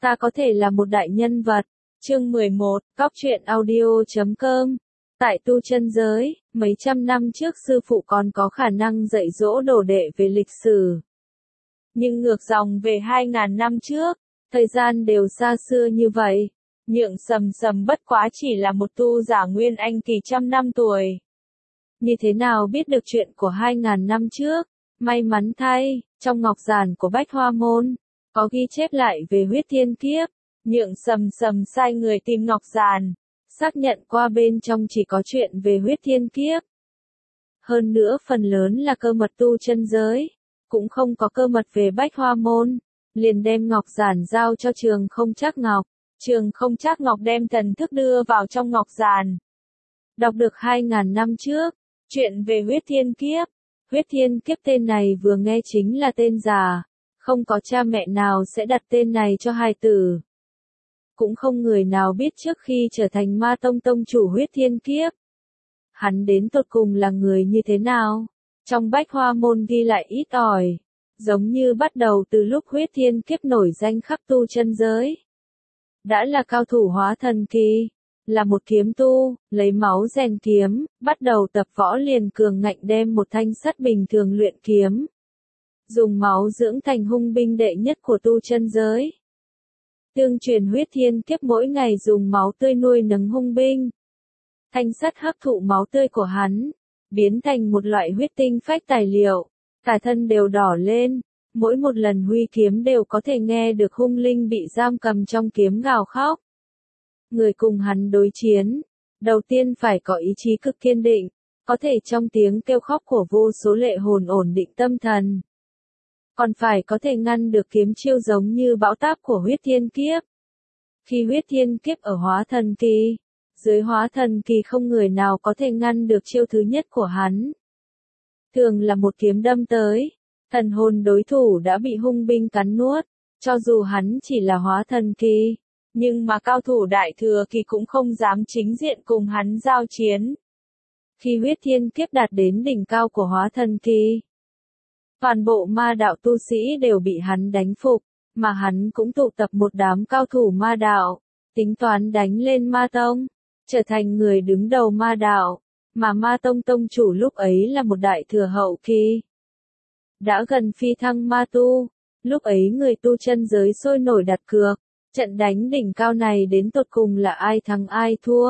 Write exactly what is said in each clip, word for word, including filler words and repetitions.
Ta có thể là một đại nhân vật. Chương mười một, Cóc truyện audio chấm com. Tại tu chân giới, mấy trăm năm trước sư phụ còn có khả năng dạy dỗ đồ đệ về lịch sử. Nhưng ngược dòng về hai ngàn năm trước, thời gian đều xa xưa như vậy. Nhượng Sầm Sầm bất quá chỉ là một tu giả nguyên anh kỳ trăm năm tuổi. Như thế nào biết được chuyện của hai ngàn năm trước? May mắn thay, trong ngọc giản của Bách Hoa Môn, có ghi chép lại về huyết thiên kiếp. Nhượng Sầm Sầm sai người tìm ngọc giản, xác nhận qua bên trong chỉ có chuyện về huyết thiên kiếp. Hơn nữa phần lớn là cơ mật tu chân giới, cũng không có cơ mật về Bách Hoa Môn, liền đem ngọc giản giao cho Trường Không Trác Ngọc. Trường Không Trác Ngọc đem thần thức đưa vào trong ngọc giản. Đọc được hai ngàn năm trước, chuyện về huyết thiên kiếp. Huyết thiên kiếp tên này vừa nghe chính là tên già, không có cha mẹ nào sẽ đặt tên này cho hài tử. Cũng không người nào biết trước khi trở thành Ma Tông tông chủ huyết thiên kiếp, hắn đến tột cùng là người như thế nào. Trong Bách Hoa Môn ghi lại ít ỏi, giống như bắt đầu từ lúc huyết thiên kiếp nổi danh khắp tu chân giới. Đã là cao thủ hóa thần kỳ, là một kiếm tu, lấy máu rèn kiếm, bắt đầu tập võ liền cường ngạnh đem một thanh sắt bình thường luyện kiếm. Dùng máu dưỡng thành hung binh đệ nhất của tu chân giới. Tương truyền huyết thiên kiếp mỗi ngày dùng máu tươi nuôi nấng hung binh. Thanh sắt hấp thụ máu tươi của hắn, biến thành một loại huyết tinh phách tài liệu, cả thân đều đỏ lên, mỗi một lần huy kiếm đều có thể nghe được hung linh bị giam cầm trong kiếm gào khóc. Người cùng hắn đối chiến, đầu tiên phải có ý chí cực kiên định, có thể trong tiếng kêu khóc của vô số lệ hồn ổn định tâm thần. Còn phải có thể ngăn được kiếm chiêu giống như bão táp của huyết thiên kiếp. Khi huyết thiên kiếp ở hóa thần kỳ, dưới hóa thần kỳ không người nào có thể ngăn được chiêu thứ nhất của hắn. Thường là một kiếm đâm tới, thần hồn đối thủ đã bị hung binh cắn nuốt, cho dù hắn chỉ là hóa thần kỳ, nhưng mà cao thủ đại thừa kỳ cũng không dám chính diện cùng hắn giao chiến. Khi huyết thiên kiếp đạt đến đỉnh cao của hóa thần kỳ, toàn bộ ma đạo tu sĩ đều bị hắn đánh phục, mà hắn cũng tụ tập một đám cao thủ ma đạo, tính toán đánh lên ma tông, trở thành người đứng đầu ma đạo, mà ma tông tông chủ lúc ấy là một đại thừa hậu kỳ. Đã gần phi thăng ma tu, lúc ấy người tu chân giới sôi nổi đặt cược, trận đánh đỉnh cao này đến tột cùng là ai thắng ai thua.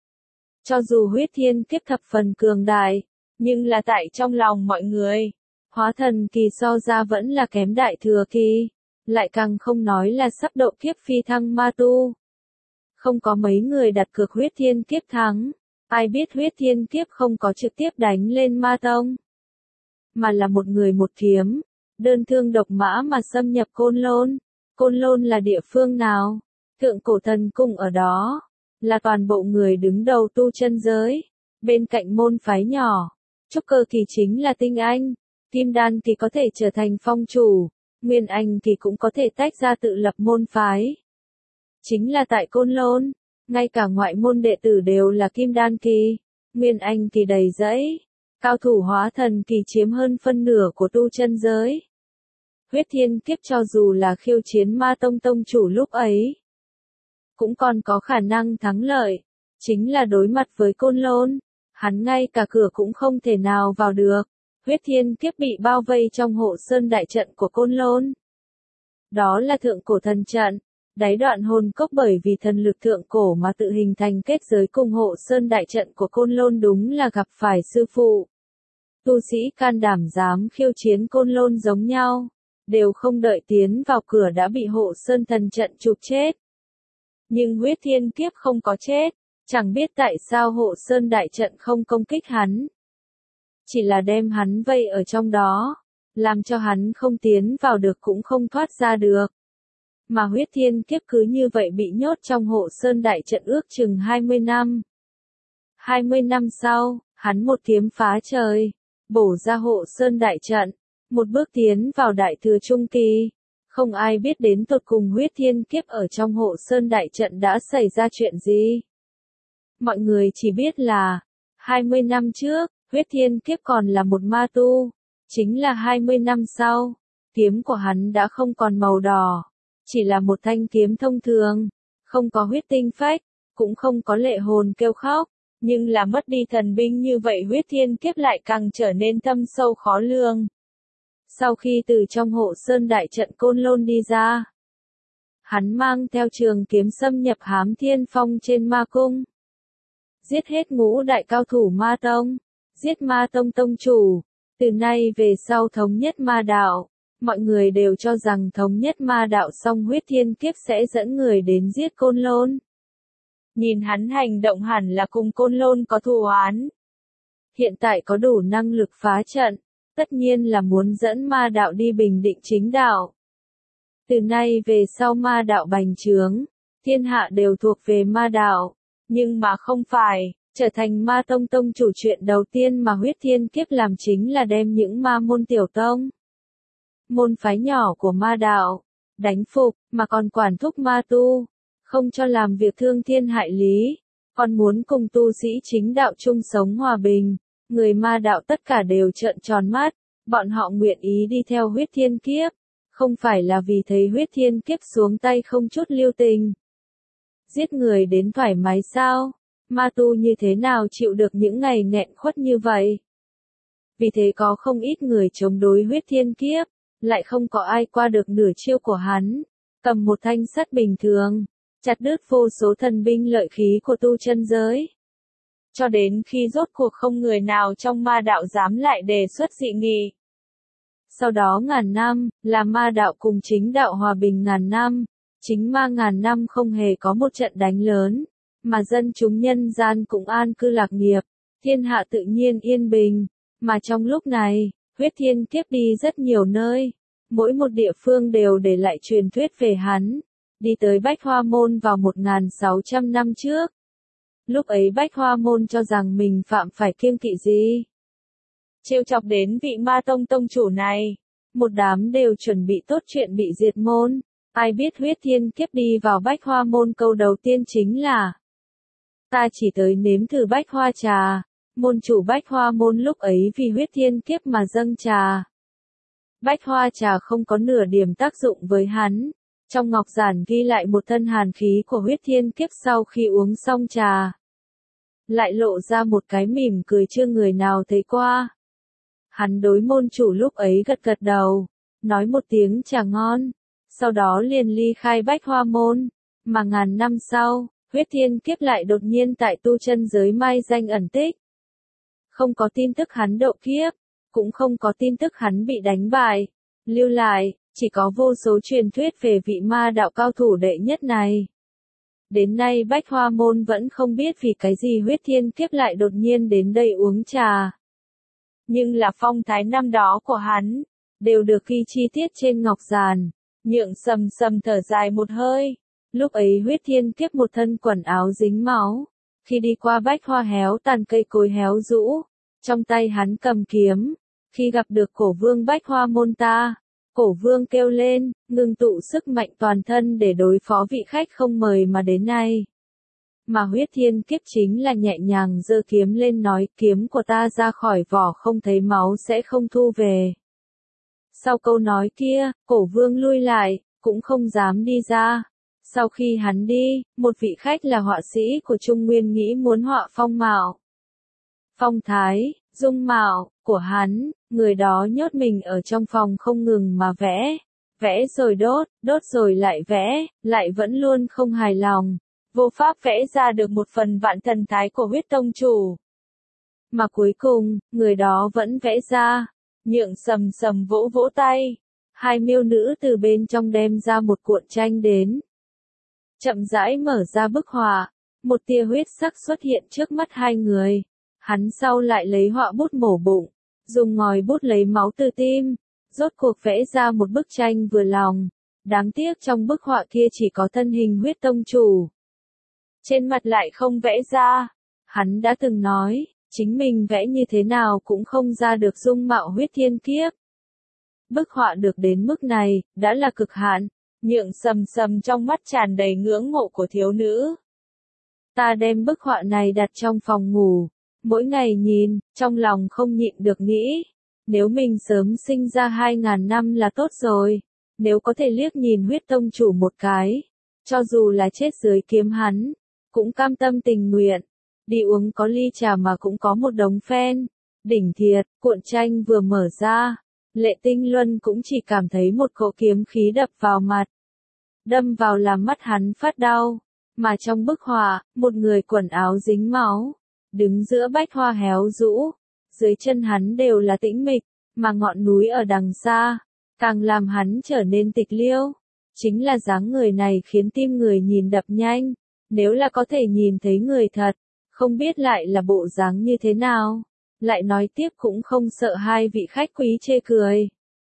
Cho dù huyết thiên kiếp thập phần cường đại, nhưng là tại trong lòng mọi người, hóa thần kỳ so ra vẫn là kém đại thừa kỳ, lại càng không nói là sắp độ kiếp phi thăng ma tu. Không có mấy người đặt cược huyết thiên kiếp thắng, ai biết huyết thiên kiếp không có trực tiếp đánh lên ma tông, mà là một người một kiếm, đơn thương độc mã mà xâm nhập Côn Lôn. Côn Lôn là địa phương nào? Thượng Cổ Thần Cung ở đó, là toàn bộ người đứng đầu tu chân giới, bên cạnh môn phái nhỏ, trúc cơ kỳ chính là tinh anh, kim đan kỳ có thể trở thành phong chủ, nguyên anh kỳ cũng có thể tách ra tự lập môn phái. Chính là tại Côn Lôn, ngay cả ngoại môn đệ tử đều là kim đan kỳ, nguyên anh kỳ đầy rẫy, cao thủ hóa thần kỳ chiếm hơn phân nửa của tu chân giới. Huyết thiên kiếp cho dù là khiêu chiến ma tông tông chủ lúc ấy, cũng còn có khả năng thắng lợi, chính là đối mặt với Côn Lôn, hắn ngay cả cửa cũng không thể nào vào được. Huyết thiên kiếp bị bao vây trong hộ sơn đại trận của Côn Lôn. Đó là thượng cổ thần trận, đáy đoạn hồn cốc bởi vì thần lực thượng cổ mà tự hình thành kết giới cùng hộ sơn đại trận của Côn Lôn đúng là gặp phải sư phụ. Tu sĩ can đảm dám khiêu chiến Côn Lôn giống nhau, đều không đợi tiến vào cửa đã bị hộ sơn thần trận chụp chết. Nhưng huyết thiên kiếp không có chết, chẳng biết tại sao hộ sơn đại trận không công kích hắn. Chỉ là đem hắn vây ở trong đó, làm cho hắn không tiến vào được cũng không thoát ra được. Mà huyết thiên kiếp cứ như vậy bị nhốt trong hộ sơn đại trận ước chừng hai mươi năm. hai mươi năm sau, hắn một kiếm phá trời, bổ ra hộ sơn đại trận, một bước tiến vào đại thừa trung kỳ. Không ai biết đến tột cùng huyết thiên kiếp ở trong hộ sơn đại trận đã xảy ra chuyện gì. Mọi người chỉ biết là, hai mươi năm trước, huyết thiên kiếp còn là một ma tu, chính là hai mươi năm sau, kiếm của hắn đã không còn màu đỏ, chỉ là một thanh kiếm thông thường, không có huyết tinh phách, cũng không có lệ hồn kêu khóc, nhưng là mất đi thần binh như vậy huyết thiên kiếp lại càng trở nên thâm sâu khó lường. Sau khi từ trong hộ sơn đại trận Côn Lôn đi ra, hắn mang theo trường kiếm xâm nhập Hám Thiên Phong trên ma cung. Giết hết ngũ đại cao thủ ma tông, giết ma tông tông chủ, từ nay về sau thống nhất ma đạo. Mọi người đều cho rằng thống nhất ma đạo xong huyết thiên kiếp sẽ dẫn người đến giết Côn Lôn. Nhìn hắn hành động hẳn là cùng Côn Lôn có thù oán. Hiện tại có đủ năng lực phá trận, tất nhiên là muốn dẫn ma đạo đi bình định chính đạo. Từ nay về sau ma đạo bành trướng, thiên hạ đều thuộc về ma đạo, nhưng mà không phải, trở thành ma tông tông chủ chuyện đầu tiên mà huyết thiên kiếp làm chính là đem những ma môn tiểu tông, môn phái nhỏ của ma đạo, đánh phục, mà còn quản thúc ma tu, không cho làm việc thương thiên hại lý, còn muốn cùng tu sĩ chính đạo chung sống hòa bình. Người ma đạo tất cả đều trợn tròn mắt, bọn họ nguyện ý đi theo huyết thiên kiếp, không phải là vì thấy huyết thiên kiếp xuống tay không chút lưu tình. Giết người đến thoải mái sao? Ma tu như thế nào chịu được những ngày nghẹn khuất như vậy? Vì thế có không ít người chống đối huyết thiên kiếp, lại không có ai qua được nửa chiêu của hắn, cầm một thanh sắt bình thường, chặt đứt vô số thần binh lợi khí của tu chân giới. Cho đến khi rốt cuộc không người nào trong ma đạo dám lại đề xuất dị nghị. Sau đó ngàn năm, là ma đạo cùng chính đạo hòa bình ngàn năm, chính ma ngàn năm không hề có một trận đánh lớn, mà dân chúng nhân gian cũng an cư lạc nghiệp, thiên hạ tự nhiên yên bình, mà trong lúc này, huyết thiên kiếp đi rất nhiều nơi, mỗi một địa phương đều để lại truyền thuyết về hắn, đi tới Bách Hoa Môn vào một nghìn sáu trăm năm trước. Lúc ấy Bách Hoa Môn cho rằng mình phạm phải kiêng kỵ gì? Trêu chọc đến vị ma tông tông chủ này, một đám đều chuẩn bị tốt chuyện bị diệt môn, ai biết huyết thiên kiếp đi vào Bách Hoa Môn câu đầu tiên chính là: ta chỉ tới nếm thử Bách Hoa trà. Môn chủ Bách Hoa Môn lúc ấy vì huyết thiên kiếp mà dâng trà. Bách Hoa trà không có nửa điểm tác dụng với hắn. Trong ngọc giản ghi lại một thân hàn khí của huyết thiên kiếp sau khi uống xong trà. Lại lộ ra một cái mỉm cười chưa người nào thấy qua. Hắn đối môn chủ lúc ấy gật gật đầu, nói một tiếng trà ngon, sau đó liền ly khai Bách Hoa Môn. Mà ngàn năm sau, huyết thiên kiếp lại đột nhiên tại tu chân giới mai danh ẩn tích. Không có tin tức hắn độ kiếp, cũng không có tin tức hắn bị đánh bại, lưu lại, chỉ có vô số truyền thuyết về vị ma đạo cao thủ đệ nhất này. Đến nay Bách Hoa Môn vẫn không biết vì cái gì huyết thiên kiếp lại đột nhiên đến đây uống trà. Nhưng là phong thái năm đó của hắn, đều được ghi chi tiết trên ngọc giản, Nhượng Sầm Sầm thở dài một hơi. Lúc ấy huyết thiên kiếp một thân quần áo dính máu, khi đi qua bách hoa héo tàn cây cối héo rũ, trong tay hắn cầm kiếm, khi gặp được cổ vương Bách Hoa Môn ta, cổ vương kêu lên, ngưng tụ sức mạnh toàn thân để đối phó vị khách không mời mà đến nay. Mà huyết thiên kiếp chính là nhẹ nhàng giơ kiếm lên nói, kiếm của ta ra khỏi vỏ không thấy máu sẽ không thu về. Sau câu nói kia, cổ vương lui lại, cũng không dám đi ra. Sau khi hắn đi, một vị khách là họa sĩ của Trung Nguyên nghĩ muốn họa phong mạo, phong thái, dung mạo của hắn, người đó nhốt mình ở trong phòng không ngừng mà vẽ, vẽ rồi đốt, đốt rồi lại vẽ, lại vẫn luôn không hài lòng, vô pháp vẽ ra được một phần vạn thần thái của huyết tông chủ. Mà cuối cùng, người đó vẫn vẽ ra. Nhượng Sầm Sầm vỗ vỗ tay, hai miêu nữ từ bên trong đem ra một cuộn tranh đến. Chậm rãi mở ra bức họa, một tia huyết sắc xuất hiện trước mắt hai người. Hắn sau lại lấy họa bút mổ bụng, dùng ngòi bút lấy máu từ tim, rốt cuộc vẽ ra một bức tranh vừa lòng. Đáng tiếc trong bức họa kia chỉ có thân hình huyết tông chủ. Trên mặt lại không vẽ ra. Hắn đã từng nói, chính mình vẽ như thế nào cũng không ra được dung mạo huyết thiên kiếp. Bức họa được đến mức này, đã là cực hạn. Nhượng Sầm Sầm trong mắt tràn đầy ngưỡng mộ của thiếu nữ. Ta đem bức họa này đặt trong phòng ngủ, mỗi ngày nhìn, trong lòng không nhịn được nghĩ, nếu mình sớm sinh ra hai ngàn năm là tốt rồi, nếu có thể liếc nhìn huyết tông chủ một cái, cho dù là chết dưới kiếm hắn, cũng cam tâm tình nguyện. Đi uống có ly trà mà cũng có một đống phen. Đỉnh thiệt, cuộn tranh vừa mở ra, Lệ Tinh Luân cũng chỉ cảm thấy một cỗ kiếm khí đập vào mặt. Đâm vào làm mắt hắn phát đau, mà trong bức họa, một người quần áo dính máu, đứng giữa bách hoa héo rũ, dưới chân hắn đều là tĩnh mịch, mà ngọn núi ở đằng xa, càng làm hắn trở nên tịch liêu. Chính là dáng người này khiến tim người nhìn đập nhanh, nếu là có thể nhìn thấy người thật, không biết lại là bộ dáng như thế nào. Lại nói tiếp cũng không sợ hai vị khách quý chê cười.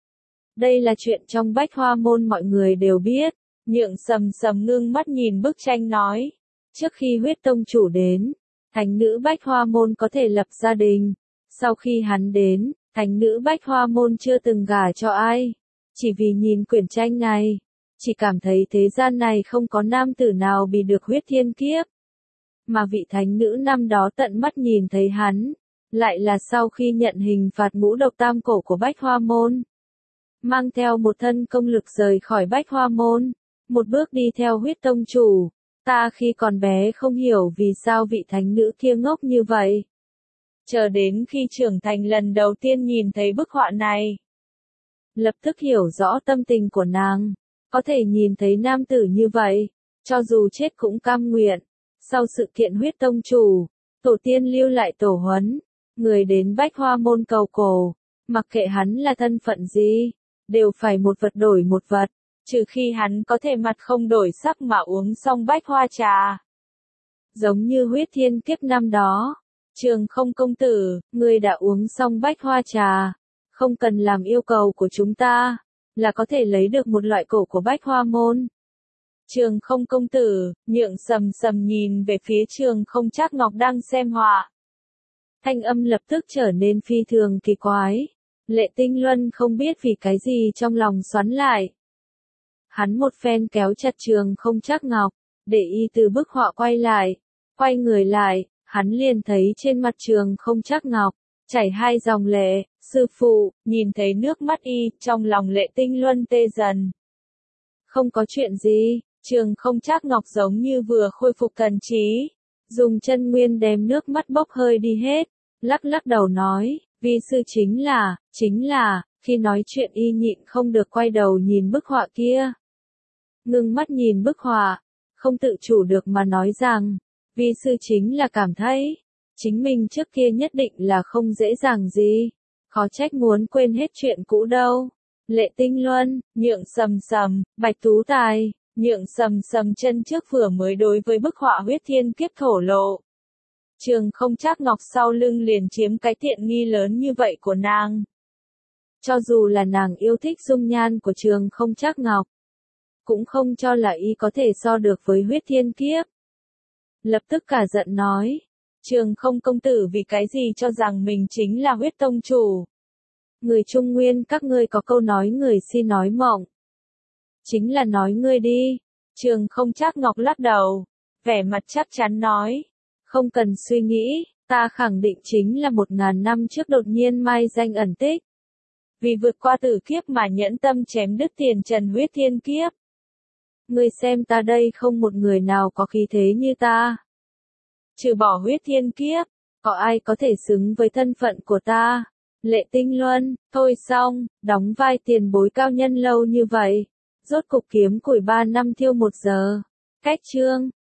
Đây là chuyện trong Bách Hoa Môn mọi người đều biết. Nhượng Sầm Sầm ngưng mắt nhìn bức tranh nói. Trước khi huyết tông chủ đến, thánh nữ Bách Hoa Môn có thể lập gia đình. Sau khi hắn đến, thánh nữ Bách Hoa Môn chưa từng gả cho ai. Chỉ vì nhìn quyển tranh này, chỉ cảm thấy thế gian này không có nam tử nào bị được huyết thiên kiếp. Mà vị thánh nữ năm đó tận mắt nhìn thấy hắn, lại là sau khi nhận hình phạt ngũ độc tam cổ của Bách Hoa Môn. Mang theo một thân công lực rời khỏi Bách Hoa Môn, một bước đi theo huyết tông chủ. Ta khi còn bé không hiểu vì sao vị thánh nữ kia ngốc như vậy. Chờ đến khi trưởng thành lần đầu tiên nhìn thấy bức họa này, lập tức hiểu rõ tâm tình của nàng. Có thể nhìn thấy nam tử như vậy, cho dù chết cũng cam nguyện. Sau sự kiện huyết tông chủ, tổ tiên lưu lại tổ huấn, người đến Bách Hoa Môn cầu cổ, mặc kệ hắn là thân phận gì, đều phải một vật đổi một vật, trừ khi hắn có thể mặt không đổi sắc mà uống xong Bách Hoa trà. Giống như huyết thiên kiếp năm đó, Trường Không công tử, ngươi đã uống xong Bách Hoa trà, không cần làm yêu cầu của chúng ta, là có thể lấy được một loại cổ của Bách Hoa Môn. Trường Không công tử, Nhượng Sầm Sầm nhìn về phía Trường Không Trác Ngọc đang xem họa. Thanh âm lập tức trở nên phi thường kỳ quái. Lệ Tinh Luân không biết vì cái gì trong lòng xoắn lại. Hắn một phen kéo chặt Trường Không Trác Ngọc, để y từ bức họa quay lại. Quay người lại, hắn liền thấy trên mặt Trường Không Trác Ngọc chảy hai dòng lệ. Sư phụ, nhìn thấy nước mắt y, trong lòng Lệ Tinh Luân tê dần. Không có chuyện gì. Trường Không Trác Ngọc giống như vừa khôi phục thần trí, dùng chân nguyên đem nước mắt bốc hơi đi hết, lắc lắc đầu nói, vi sư chính là, chính là, khi nói chuyện y nhịn không được quay đầu nhìn bức họa kia. Ngưng mắt nhìn bức họa, không tự chủ được mà nói rằng, vi sư chính là cảm thấy, chính mình trước kia nhất định là không dễ dàng gì, khó trách muốn quên hết chuyện cũ đâu. Lệ Tinh Luân, Nhượng Sầm Sầm, Bạch Tú Tài. Nhượng Sầm Sầm chân trước vừa mới đối với bức họa huyết thiên kiếp thổ lộ. Trường Không Trác Ngọc sau lưng liền chiếm cái tiện nghi lớn như vậy của nàng. Cho dù là nàng yêu thích dung nhan của Trường Không Trác Ngọc, cũng không cho là y có thể so được với huyết thiên kiếp. Lập tức cả giận nói, Trường Không công tử vì cái gì cho rằng mình chính là huyết tông chủ. Người Trung Nguyên các ngươi có câu nói người si nói mộng. Chính là nói ngươi đi. Trường Không Trác Ngọc lắc đầu, vẻ mặt chắc chắn nói, không cần suy nghĩ, ta khẳng định chính là một ngàn năm trước đột nhiên mai danh ẩn tích. Vì vượt qua tử kiếp mà nhẫn tâm chém đứt tiền trần huyết thiên kiếp. Ngươi xem ta đây không một người nào có khí thế như ta. Trừ bỏ huyết thiên kiếp, có ai có thể xứng với thân phận của ta? Lệ Tinh Luân, thôi xong, đóng vai tiền bối cao nhân lâu như vậy. Rốt cục kiếm củi ba năm thiêu một giờ. Cách chương